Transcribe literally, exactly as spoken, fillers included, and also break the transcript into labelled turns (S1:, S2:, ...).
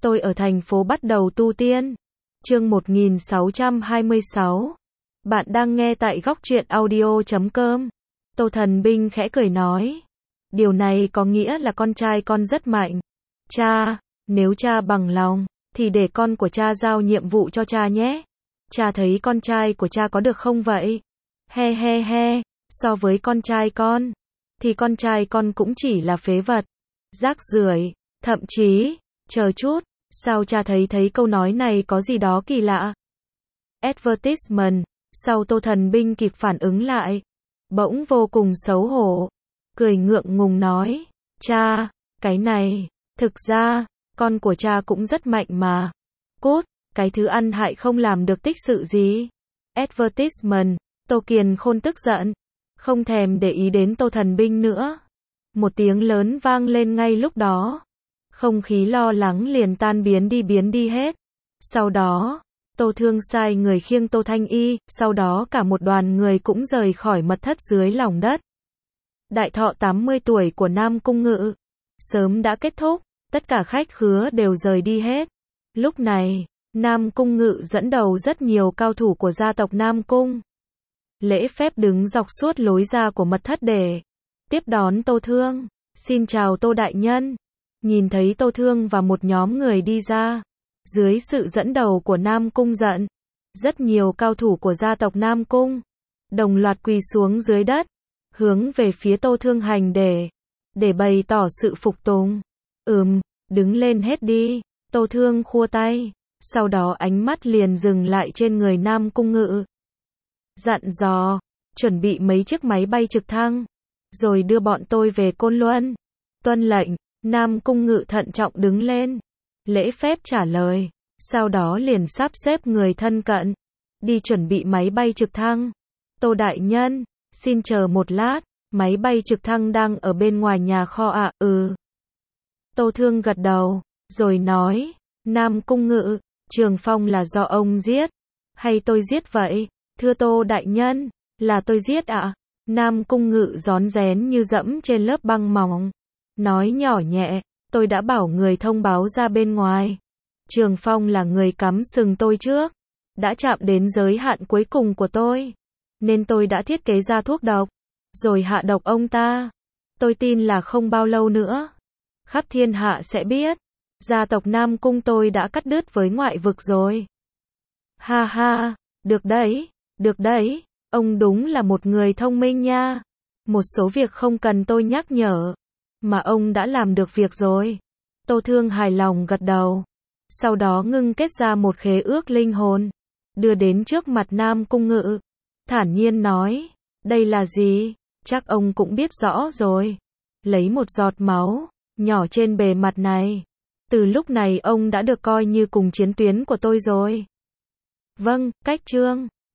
S1: Tôi ở thành phố bắt đầu tu tiên. Chương một nghìn sáu trăm hai mươi sáu. Bạn đang nghe tại góc truyện audio chấm com. Tô Thần Binh khẽ cười nói. Điều này có nghĩa là con trai con rất mạnh. Cha, nếu cha bằng lòng, thì để con của cha giao nhiệm vụ cho cha nhé. Cha thấy con trai của cha có được không vậy? He he he, so với con trai con, thì con trai con cũng chỉ là phế vật, rác rưởi, thậm chí, chờ chút, sao cha thấy thấy câu nói này có gì đó kỳ lạ? Advertisement, sau Tô Thần Binh kịp phản ứng lại, bỗng vô cùng xấu hổ, cười ngượng ngùng nói, cha, cái này, thực ra, con của cha cũng rất mạnh mà. Cút, cái thứ ăn hại không làm được tích sự gì. Advertisement, Tô Kiền Khôn tức giận, không thèm để ý đến Tô Thần Binh nữa. Một tiếng lớn vang lên ngay lúc đó. Không khí lo lắng liền tan biến đi biến đi hết. Sau đó, Tô Thương sai người khiêng Tô Thanh Y, sau đó cả một đoàn người cũng rời khỏi mật thất dưới lòng đất. Đại thọ tám mươi tuổi của Nam Cung Ngự sớm đã kết thúc, tất cả khách khứa đều rời đi hết. Lúc này, Nam Cung Ngự dẫn đầu rất nhiều cao thủ của gia tộc Nam Cung. Lễ phép đứng dọc suốt lối ra của mật thất để tiếp đón Tô Thương. Xin chào Tô Đại Nhân. Nhìn thấy Tô Thương và một nhóm người đi ra, dưới sự dẫn đầu của Nam Cung Giận, rất nhiều cao thủ của gia tộc Nam Cung đồng loạt quỳ xuống dưới đất, hướng về phía Tô Thương hành để để bày tỏ sự phục tùng. Ừm, đứng lên hết đi. Tô Thương khua tay, sau đó ánh mắt liền dừng lại trên người Nam Cung Ngự. Dặn dò, chuẩn bị mấy chiếc máy bay trực thăng, rồi đưa bọn tôi về Côn Luân. Tuân lệnh. Nam Cung Ngự thận trọng đứng lên, lễ phép trả lời, sau đó liền sắp xếp người thân cận, đi chuẩn bị máy bay trực thăng. Tô Đại Nhân, xin chờ một lát, máy bay trực thăng đang ở bên ngoài nhà kho ạ. À? Ừ. Tô Thương gật đầu, rồi nói, Nam Cung Ngự, Trường Phong là do ông giết, hay tôi giết vậy? Thưa Tô Đại Nhân, là tôi giết ạ. À? Nam Cung Ngự rón rén như dẫm trên lớp băng mỏng, nói nhỏ nhẹ, tôi đã bảo người thông báo ra bên ngoài. Trường Phong là người cắm sừng tôi trước, đã chạm đến giới hạn cuối cùng của tôi, nên tôi đã thiết kế ra thuốc độc, rồi hạ độc ông ta. Tôi tin là không bao lâu nữa, khắp thiên hạ sẽ biết, gia tộc Nam Cung tôi đã cắt đứt với ngoại vực rồi. Ha ha, được đấy, được đấy, ông đúng là một người thông minh nha. Một số việc không cần tôi nhắc nhở, mà ông đã làm được việc rồi. Tô Thương hài lòng gật đầu, sau đó ngưng kết ra một khế ước linh hồn, đưa đến trước mặt Nam Cung Ngự, thản nhiên nói, đây là gì? Chắc ông cũng biết rõ rồi. Lấy một giọt máu nhỏ trên bề mặt này, từ lúc này ông đã được coi như cùng chiến tuyến của tôi rồi. Vâng, cách trương.